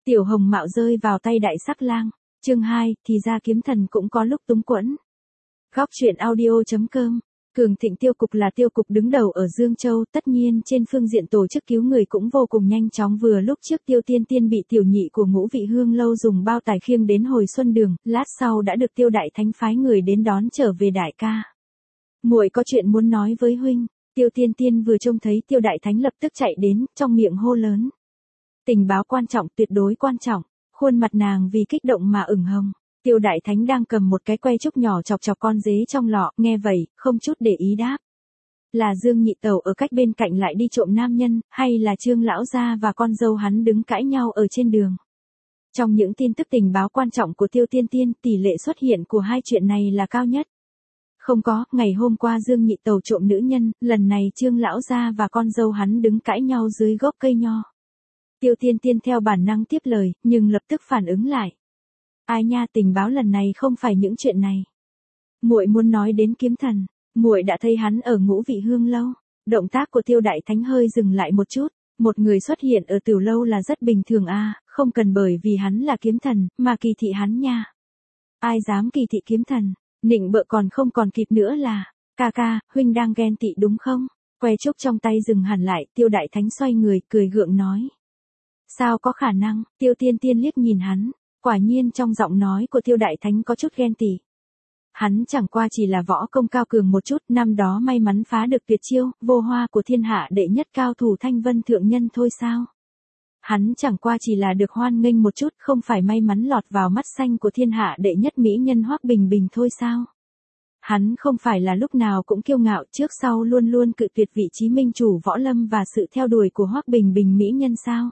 Tiểu Hồng Mạo rơi vào tay Đại Sắc Lang. Chương 2, thì ra kiếm thần cũng có lúc túng quẫn. Góc truyện audio.com. Cường Thịnh tiêu cục là tiêu cục đứng đầu ở Dương Châu, tất nhiên trên phương diện tổ chức cứu người cũng vô cùng nhanh chóng. Vừa lúc trước Tiêu Tiên Tiên bị tiểu nhị của Ngũ Vị Hương lâu dùng bao tải khiêng đến Hồi Xuân Đường, lát sau đã được Tiêu Đại Thánh phái người đến đón trở về đại ca. Muội có chuyện muốn nói với huynh. Tiêu Tiên Tiên vừa trông thấy Tiêu Đại Thánh lập tức chạy đến, trong miệng hô lớn. Tình báo quan trọng, tuyệt đối quan trọng. Khuôn mặt nàng vì kích động mà ửng hồng. Tiêu Đại Thánh đang cầm một cái que trúc nhỏ chọc chọc con dế trong lọ, nghe vậy, không chút để ý đáp. Là Dương Nhị Tẩu ở cách bên cạnh lại đi trộm nam nhân, hay là Trương lão gia và con dâu hắn đứng cãi nhau ở trên đường? Trong những tin tức tình báo quan trọng của Tiêu Tiên Tiên, tỷ lệ xuất hiện của hai chuyện này là cao nhất. Không có, ngày hôm qua Dương Nhị Tẩu trộm nữ nhân, lần này Trương lão gia và con dâu hắn đứng cãi nhau dưới gốc cây nho. Tiêu Tiên Tiên theo bản năng tiếp lời, nhưng lập tức phản ứng lại. Ai nha, tình báo lần này không phải những chuyện này. Muội muốn nói đến kiếm thần, muội đã thấy hắn ở Ngũ Vị Hương lâu. Động tác của Tiêu Đại Thánh hơi dừng lại một chút, một người xuất hiện ở tiểu lâu là rất bình thường không cần bởi vì hắn là kiếm thần, mà kỳ thị hắn nha. Ai dám kỳ thị kiếm thần, nịnh bợ còn không còn kịp nữa là, ca, huynh đang ghen tị đúng không? Que trúc trong tay dừng hẳn lại, Tiêu Đại Thánh xoay người, cười gượng nói. Sao có khả năng, Tiêu Tiên Tiên liếc nhìn hắn. Quả nhiên trong giọng nói của Tiêu Đại Thánh có chút ghen tị. Hắn chẳng qua chỉ là võ công cao cường một chút, năm đó may mắn phá được tuyệt chiêu, vô hoa của thiên hạ đệ nhất cao thủ Thanh Vân thượng nhân thôi sao? Hắn chẳng qua chỉ là được hoan nghênh một chút, không phải may mắn lọt vào mắt xanh của thiên hạ đệ nhất mỹ nhân Hoắc Bình Bình thôi sao? Hắn không phải là lúc nào cũng kiêu ngạo, trước sau luôn luôn cự tuyệt vị trí minh chủ võ lâm và sự theo đuổi của Hoắc Bình Bình mỹ nhân sao?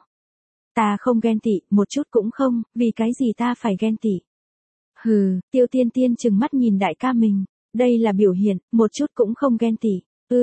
Ta không ghen tị, một chút cũng không, vì cái gì ta phải ghen tị? Hừ, Tiêu Tiên Tiên trừng mắt nhìn đại ca mình, đây là biểu hiện, một chút cũng không ghen tị.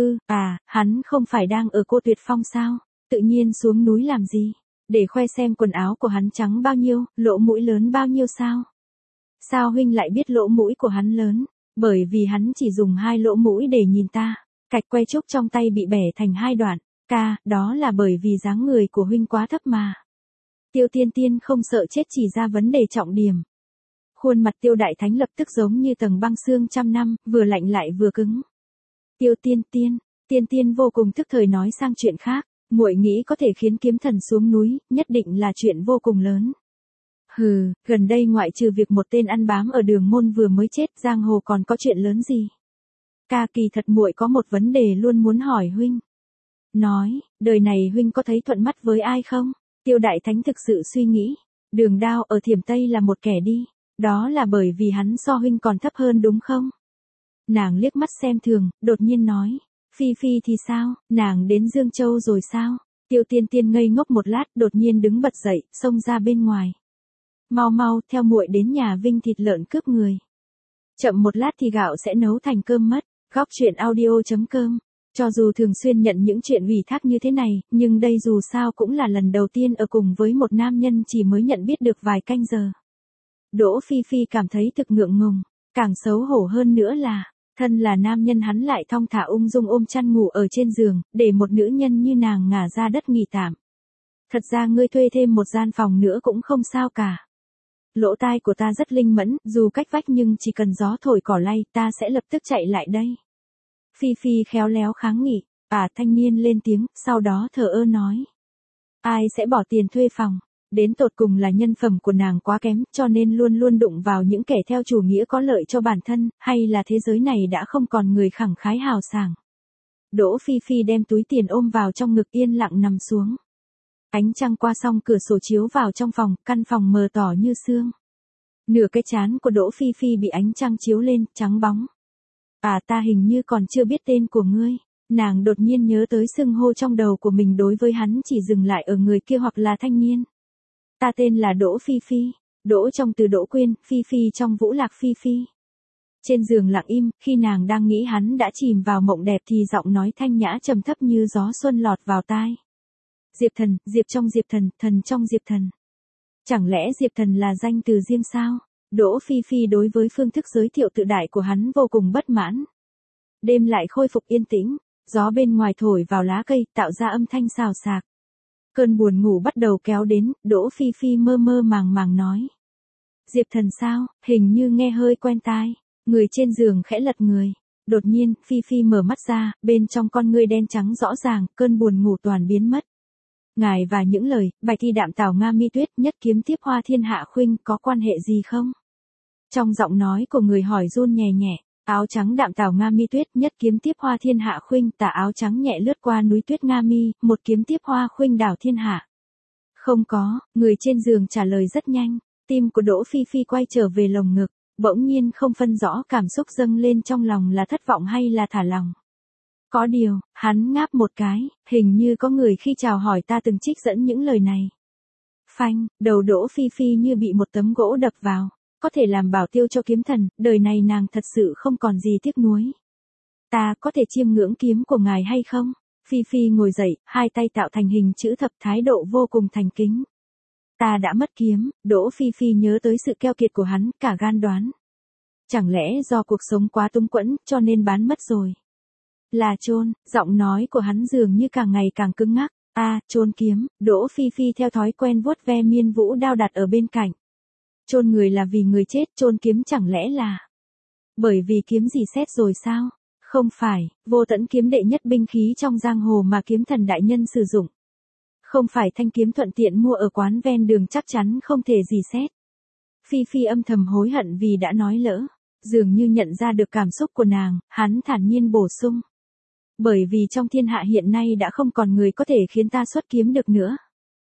Hắn không phải đang ở Cô Tuyệt Phong sao? Tự nhiên xuống núi làm gì? Để khoe xem quần áo của hắn trắng bao nhiêu, lỗ mũi lớn bao nhiêu sao? Sao huynh lại biết lỗ mũi của hắn lớn? Bởi vì hắn chỉ dùng 2 lỗ mũi để nhìn ta. Cạch que trúc trong tay bị bẻ thành 2 đoạn. Đó là bởi vì dáng người của huynh quá thấp mà. Tiêu Tiên Tiên không sợ chết chỉ ra vấn đề trọng điểm. Khuôn mặt Tiêu Đại Thánh lập tức giống như tầng băng xương trăm năm, vừa lạnh lại vừa cứng. Tiêu Tiên Tiên vô cùng tức thời nói sang chuyện khác, muội nghĩ có thể khiến kiếm thần xuống núi, nhất định là chuyện vô cùng lớn. Hừ, gần đây ngoại trừ việc một tên ăn bám ở Đường Môn vừa mới chết, giang hồ còn có chuyện lớn gì? Kỳ thật muội có một vấn đề luôn muốn hỏi huynh. Nói, đời này huynh có thấy thuận mắt với ai không? Tiêu Đại Thánh thực sự suy nghĩ, Đường Đao ở Thiểm Tây là một kẻ đi, đó là bởi vì hắn so huynh còn thấp hơn đúng không? Nàng liếc mắt xem thường, đột nhiên nói, Phi thì sao, nàng đến Dương Châu rồi sao? Tiêu Tiên Tiên ngây ngốc một lát, đột nhiên đứng bật dậy, xông ra bên ngoài. Mau, theo muội đến nhà Vinh thịt lợn cướp người. Chậm một lát thì gạo sẽ nấu thành cơm mất. Góc truyện audio.com. Cho dù thường xuyên nhận những chuyện ủy thác như thế này, nhưng đây dù sao cũng là lần đầu tiên ở cùng với một nam nhân chỉ mới nhận biết được vài canh giờ. Đỗ Phi cảm thấy thực ngượng ngùng, càng xấu hổ hơn nữa là, thân là nam nhân hắn lại thong thả ung dung ôm chăn ngủ ở trên giường, để một nữ nhân như nàng ngả ra đất nghỉ tạm. Thật ra ngươi thuê thêm một gian phòng nữa cũng không sao cả. Lỗ tai của ta rất linh mẫn, dù cách vách nhưng chỉ cần gió thổi cỏ lay, ta sẽ lập tức chạy lại đây. Phi khéo léo kháng nghị, thanh niên lên tiếng, sau đó thờ ơ nói. Ai sẽ bỏ tiền thuê phòng? Đến tột cùng là nhân phẩm của nàng quá kém, cho nên luôn luôn đụng vào những kẻ theo chủ nghĩa có lợi cho bản thân, hay là thế giới này đã không còn người khẳng khái hào sảng. Đỗ Phi đem túi tiền ôm vào trong ngực yên lặng nằm xuống. Ánh trăng qua song cửa sổ chiếu vào trong phòng, căn phòng mờ tỏ như sương. Nửa cái trán của Đỗ Phi bị ánh trăng chiếu lên, trắng bóng. Ta hình như còn chưa biết tên của ngươi. Nàng đột nhiên nhớ tới xưng hô trong đầu của mình đối với hắn chỉ dừng lại ở người kia hoặc là thanh niên. Ta tên là Đỗ Phi. Đỗ trong từ Đỗ Quyên, Phi trong Vũ Lạc Phi. Trên giường lặng im, khi nàng đang nghĩ hắn đã chìm vào mộng đẹp thì giọng nói thanh nhã trầm thấp như gió xuân lọt vào tai. Diệp Thần, Diệp trong Diệp Thần, thần trong Diệp Thần. Chẳng lẽ Diệp Thần là danh từ riêng sao? Đỗ Phi đối với phương thức giới thiệu tự đại của hắn vô cùng bất mãn. Đêm lại khôi phục yên tĩnh, gió bên ngoài thổi vào lá cây, tạo ra âm thanh xào xạc. Cơn buồn ngủ bắt đầu kéo đến, Đỗ Phi Phi mơ mơ màng màng nói. Diệp Thần sao, hình như nghe hơi quen tai. Người trên giường khẽ lật người. Đột nhiên, Phi Phi mở mắt ra, bên trong con ngươi đen trắng rõ ràng, cơn buồn ngủ toàn biến mất. Ngài và những lời, bài thi đạm tảo Nga Mi Tuyết nhất kiếm tiếp Hoa Thiên Hạ Khuynh có quan hệ gì không? Trong giọng nói của người hỏi run nhẹ nhẹ, áo trắng đạm tảo Nga Mi Tuyết nhất kiếm tiếp Hoa Thiên Hạ Khuynh, tà áo trắng nhẹ lướt qua núi tuyết Nga Mi, một kiếm tiếp Hoa Khuynh đảo thiên hạ. Không có, người trên giường trả lời rất nhanh, tim của Đỗ Phi Phi quay trở về lồng ngực, bỗng nhiên không phân rõ cảm xúc dâng lên trong lòng là thất vọng hay là thả lòng. Có điều, hắn ngáp một cái, hình như có người khi chào hỏi ta từng trích dẫn những lời này. Phanh, đầu Đỗ Phi Phi như bị một tấm gỗ đập vào, có thể làm bảo tiêu cho kiếm thần, đời này nàng thật sự không còn gì tiếc nuối. Ta có thể chiêm ngưỡng kiếm của ngài hay không? Phi Phi ngồi dậy, hai tay tạo thành hình chữ thập, thái độ vô cùng thành kính. Ta đã mất kiếm, Đỗ Phi Phi nhớ tới sự keo kiệt của hắn, cả gan đoán. Chẳng lẽ do cuộc sống quá túng quẫn, cho nên bán mất rồi? Là chôn, giọng nói của hắn dường như càng ngày càng cứng ngắc. Chôn kiếm, Đỗ Phi Phi theo thói quen vuốt ve miên vũ đao đặt ở bên cạnh. Chôn người là vì người chết, chôn kiếm chẳng lẽ là bởi vì kiếm gì xét rồi sao? Không phải, Vô Tẫn kiếm đệ nhất binh khí trong giang hồ mà kiếm thần đại nhân sử dụng. Không phải thanh kiếm thuận tiện mua ở quán ven đường, chắc chắn không thể gì xét. Phi Phi âm thầm hối hận vì đã nói lỡ, dường như nhận ra được cảm xúc của nàng, hắn thản nhiên bổ sung. Bởi vì trong thiên hạ hiện nay đã không còn người có thể khiến ta xuất kiếm được nữa.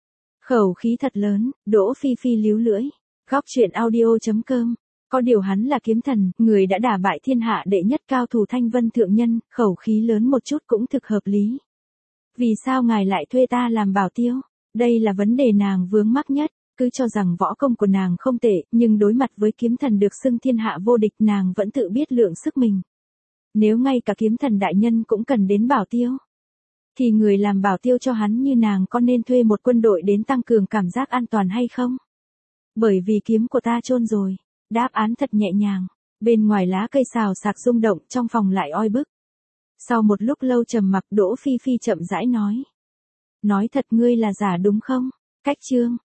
Khẩu khí thật lớn, Đỗ Phi Phi líu lưỡi. Góc truyện audio.com. Có điều hắn là kiếm thần, người đã đả bại thiên hạ đệ nhất cao thủ Thanh Vân thượng nhân, khẩu khí lớn một chút cũng thực hợp lý. Vì sao ngài lại thuê ta làm bảo tiêu? Đây là vấn đề nàng vướng mắc nhất, cứ cho rằng võ công của nàng không tệ, nhưng đối mặt với kiếm thần được xưng thiên hạ vô địch nàng vẫn tự biết lượng sức mình. Nếu ngay cả kiếm thần đại nhân cũng cần đến bảo tiêu, thì người làm bảo tiêu cho hắn như nàng có nên thuê một quân đội đến tăng cường cảm giác an toàn hay không? Bởi vì kiếm của ta chôn rồi. Đáp án thật nhẹ nhàng. Bên ngoài lá cây xào xạc rung động, trong phòng lại oi bức. Sau một lúc lâu trầm mặc, Đỗ Phi Phi chậm rãi nói. Nói thật ngươi là giả đúng không? Cách chương.